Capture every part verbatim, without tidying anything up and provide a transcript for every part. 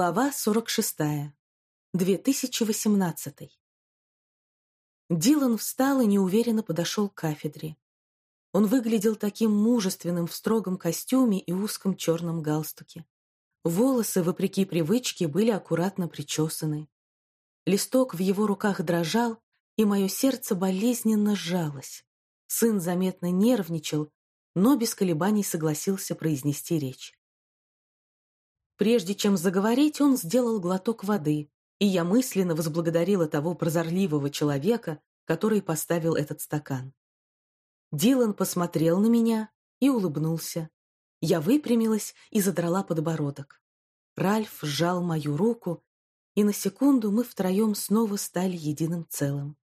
Глава сорок шестая. две тысячи восемнадцатый. Дилан встал и неуверенно подошел к кафедре. Он выглядел таким мужественным в строгом костюме и узком черном галстуке. Волосы, вопреки привычке, были аккуратно причесаны. Листок в его руках дрожал, и мое сердце болезненно сжалось. Сын заметно нервничал, но без колебаний согласился произнести речь. Прежде чем заговорить, он сделал глоток воды, и я мысленно возблагодарила того прозорливого человека, который поставил этот стакан. Дилан посмотрел на меня и улыбнулся. Я выпрямилась и задрала подбородок. Ральф сжал мою руку, и на секунду мы втроем снова стали единым целым.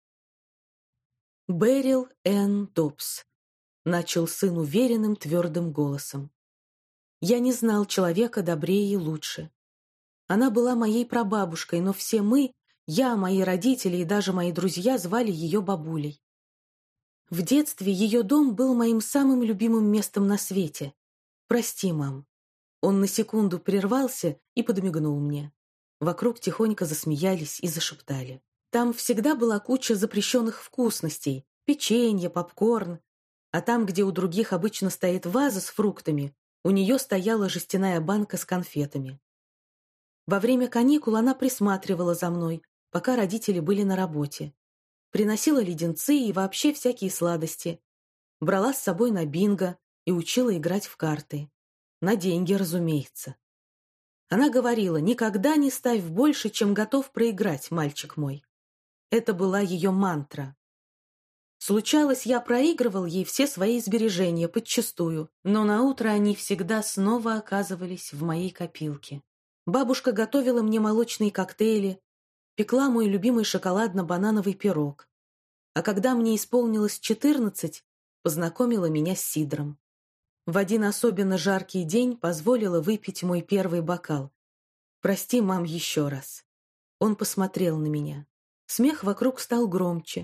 «Берил Энн Добс», — начал сын уверенным, твердым голосом. Я не знал человека добрее и лучше. Она была моей прабабушкой, но все мы, я, мои родители и даже мои друзья звали ее бабулей. В детстве ее дом был моим самым любимым местом на свете. Прости, мам. Он на секунду прервался и подмигнул мне. Вокруг тихонько засмеялись и зашептали. Там всегда была куча запрещенных вкусностей, печенье, попкорн. А там, где у других обычно стоит ваза с фруктами, у нее стояла жестяная банка с конфетами. Во время каникул она присматривала за мной, пока родители были на работе. Приносила леденцы и вообще всякие сладости. Брала с собой на бинго и учила играть в карты. На деньги, разумеется. Она говорила: «Никогда не ставь больше, чем готов проиграть, мальчик мой». Это была ее мантра. Случалось, я проигрывал ей все свои сбережения подчистую, но наутро они всегда снова оказывались в моей копилке. Бабушка готовила мне молочные коктейли, пекла мой любимый шоколадно-банановый пирог. А когда мне исполнилось четырнадцать, познакомила меня с сидром. В один особенно жаркий день позволила выпить мой первый бокал. «Прости, мам, еще раз». Он посмотрел на меня. Смех вокруг стал громче.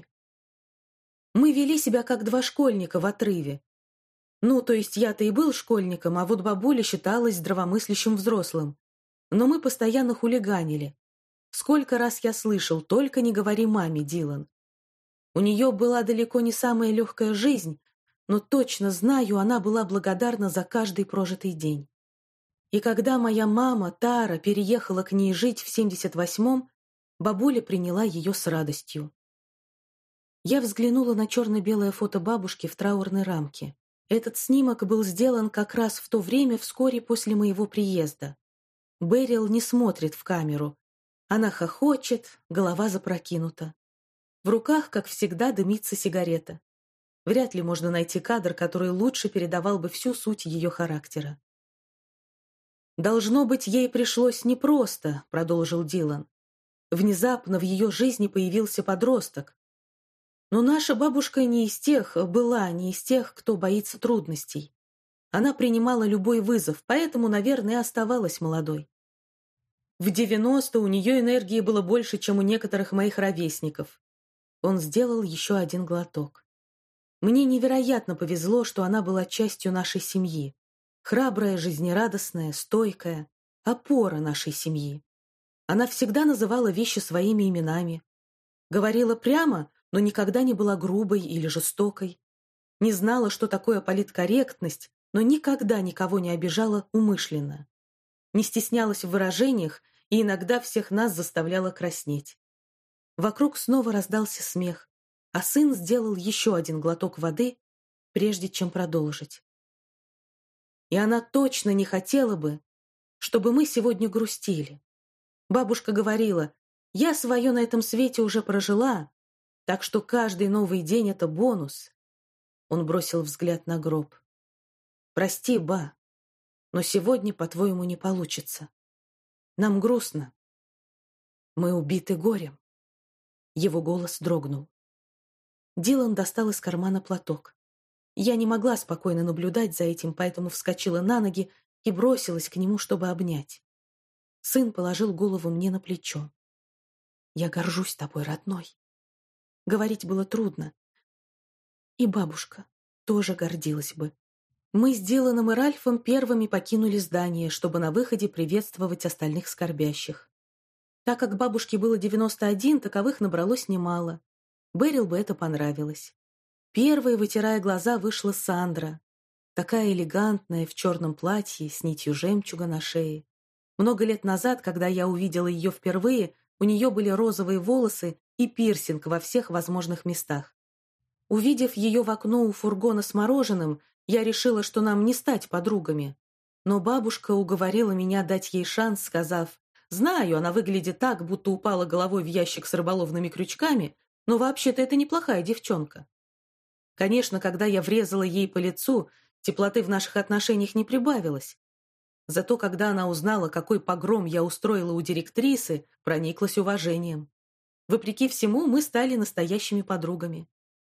Мы вели себя как два школьника в отрыве. Ну, то есть я-то и был школьником, а вот бабуля считалась здравомыслящим взрослым. Но мы постоянно хулиганили. Сколько раз я слышал: «Только не говори маме, Дилан». У нее была далеко не самая легкая жизнь, но точно знаю, она была благодарна за каждый прожитый день. И когда моя мама, Тара, переехала к ней жить в семьдесят восьмом, бабуля приняла ее с радостью. Я взглянула на черно-белое фото бабушки в траурной рамке. Этот снимок был сделан как раз в то время, вскоре после моего приезда. Берил не смотрит в камеру. Она хохочет, голова запрокинута. В руках, как всегда, дымится сигарета. Вряд ли можно найти кадр, который лучше передавал бы всю суть ее характера. «Должно быть, ей пришлось непросто», — продолжил Дилан. «Внезапно в ее жизни появился подросток. Но наша бабушка не из тех, была не из тех, кто боится трудностей. Она принимала любой вызов, поэтому, наверное, и оставалась молодой. В девяносто у нее энергии было больше, чем у некоторых моих ровесников». Он сделал еще один глоток. «Мне невероятно повезло, что она была частью нашей семьи. Храбрая, жизнерадостная, стойкая, опора нашей семьи. Она всегда называла вещи своими именами. Говорила прямо, но никогда не была грубой или жестокой. Не знала, что такое политкорректность, но никогда никого не обижала умышленно. Не стеснялась в выражениях и иногда всех нас заставляла краснеть». Вокруг снова раздался смех, а сын сделал еще один глоток воды, прежде чем продолжить. «И она точно не хотела бы, чтобы мы сегодня грустили. Бабушка говорила: «Я свое на этом свете уже прожила, так что каждый новый день — это бонус». Он бросил взгляд на гроб. «Прости, ба, но сегодня, по-твоему, не получится. Нам грустно. Мы убиты горем». Его голос дрогнул. Дилан достал из кармана платок. Я не могла спокойно наблюдать за этим, поэтому вскочила на ноги и бросилась к нему, чтобы обнять. Сын положил голову мне на плечо. «Я горжусь тобой, родной». Говорить было трудно. И бабушка тоже гордилась бы. Мы с Диланом и Ральфом первыми покинули здание, чтобы на выходе приветствовать остальных скорбящих. Так как бабушке было девяносто один, таковых набралось немало. Бэрил бы это понравилось. Первой, вытирая глаза, вышла Сандра. Такая элегантная, в черном платье, с нитью жемчуга на шее. Много лет назад, когда я увидела ее впервые, у нее были розовые волосы и пирсинг во всех возможных местах. Увидев ее в окно у фургона с мороженым, я решила, что нам не стать подругами. Но бабушка уговорила меня дать ей шанс, сказав: «Знаю, она выглядит так, будто упала головой в ящик с рыболовными крючками, но вообще-то это неплохая девчонка». Конечно, когда я врезала ей по лицу, теплоты в наших отношениях не прибавилось. Зато когда она узнала, какой погром я устроила у директрисы, прониклась уважением. Вопреки всему, мы стали настоящими подругами.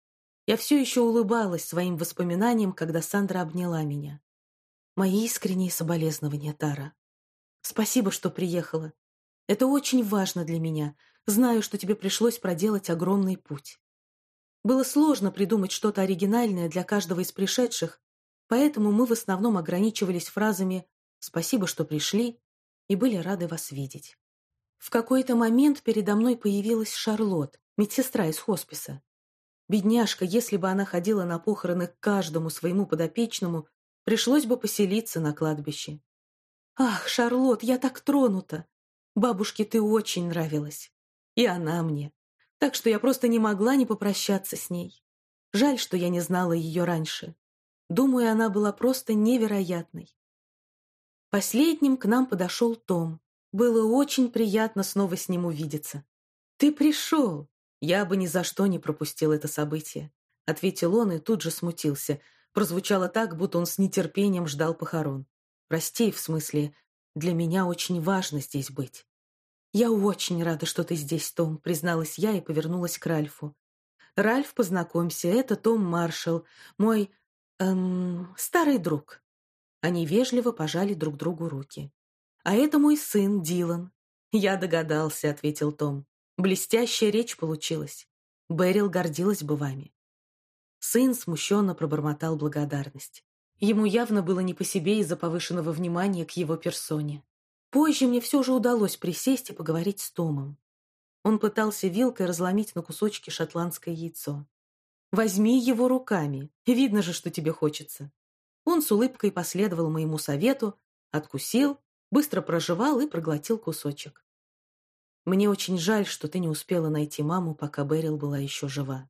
Я все еще улыбалась своим воспоминаниям, когда Сандра обняла меня. Мои искренние соболезнования, Тара. Спасибо, что приехала. Это очень важно для меня. Знаю, что тебе пришлось проделать огромный путь. Было сложно придумать что-то оригинальное для каждого из пришедших, поэтому мы в основном ограничивались фразами «Спасибо, что пришли» и были рады вас видеть. В какой-то момент передо мной появилась Шарлотт, медсестра из хосписа. Бедняжка, если бы она ходила на похороны к каждому своему подопечному, пришлось бы поселиться на кладбище. «Ах, Шарлотт, я так тронута! Бабушке ты очень нравилась. И она мне. Так что я просто не могла не попрощаться с ней. Жаль, что я не знала ее раньше. Думаю, она была просто невероятной». Последним к нам подошел Том. Было очень приятно снова с ним увидеться. «Ты пришел! Я бы ни за что не пропустил это событие», — ответил он и тут же смутился. Прозвучало так, будто он с нетерпением ждал похорон. «Прости, в смысле, для меня очень важно здесь быть». «Я очень рада, что ты здесь, Том», — призналась я и повернулась к Ральфу. «Ральф, познакомься, это Том Маршалл, мой... эм... старый друг». Они вежливо пожали друг другу руки. «А это мой сын Дилан». «Я догадался», — ответил Том. «Блестящая речь получилась. Бэрил гордилась бы вами». Сын смущенно пробормотал благодарность. Ему явно было не по себе из-за повышенного внимания к его персоне. Позже мне все же удалось присесть и поговорить с Томом. Он пытался вилкой разломить на кусочки шотландское яйцо. «Возьми его руками, видно же, что тебе хочется». Он с улыбкой последовал моему совету, откусил, быстро прожевал и проглотил кусочек. «Мне очень жаль, что ты не успела найти маму, пока Бэрил была еще жива».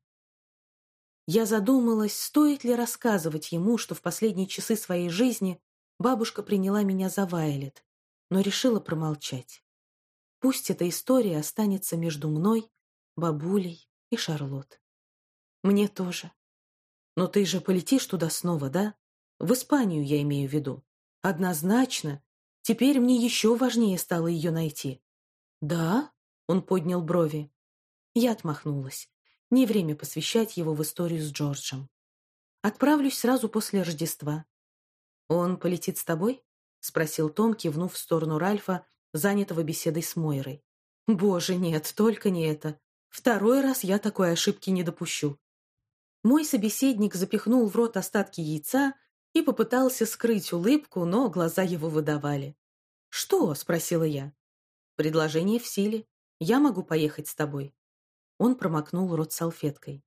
Я задумалась, стоит ли рассказывать ему, что в последние часы своей жизни бабушка приняла меня за Вайолет, но решила промолчать. Пусть эта история останется между мной, бабулей и Шарлотт. Мне тоже. Но ты же полетишь туда снова, да? В Испанию, я имею в виду. Однозначно. Теперь мне еще важнее стало ее найти. Да? Он поднял брови. Я отмахнулась. Не время посвящать его в историю с Джорджем. Отправлюсь сразу после Рождества. Он полетит с тобой? Спросил Том, кивнув в сторону Ральфа, занятого беседой с Мойрой. Боже, нет, только не это. Второй раз я такой ошибки не допущу. Мой собеседник запихнул в рот остатки яйца и попытался скрыть улыбку, но глаза его выдавали. «Что?» — спросила я. «Предложение в силе. Я могу поехать с тобой». Он промокнул рот салфеткой.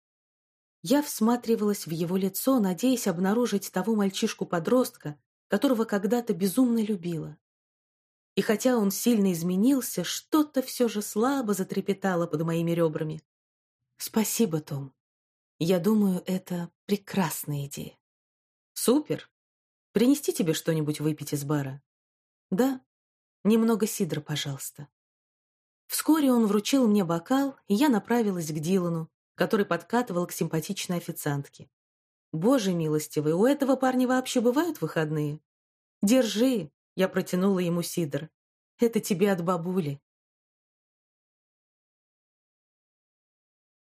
Я всматривалась в его лицо, надеясь обнаружить того мальчишку-подростка, которого когда-то безумно любила. И хотя он сильно изменился, что-то все же слабо затрепетало под моими ребрами. «Спасибо, Том. Я думаю, это прекрасная идея». «Супер! Принести тебе что-нибудь выпить из бара?» «Да, немного сидра, пожалуйста». Вскоре он вручил мне бокал, и я направилась к Дилану, который подкатывал к симпатичной официантке. «Боже милостивый, у этого парня вообще бывают выходные?» «Держи!» — я протянула ему сидр. «Это тебе от бабули».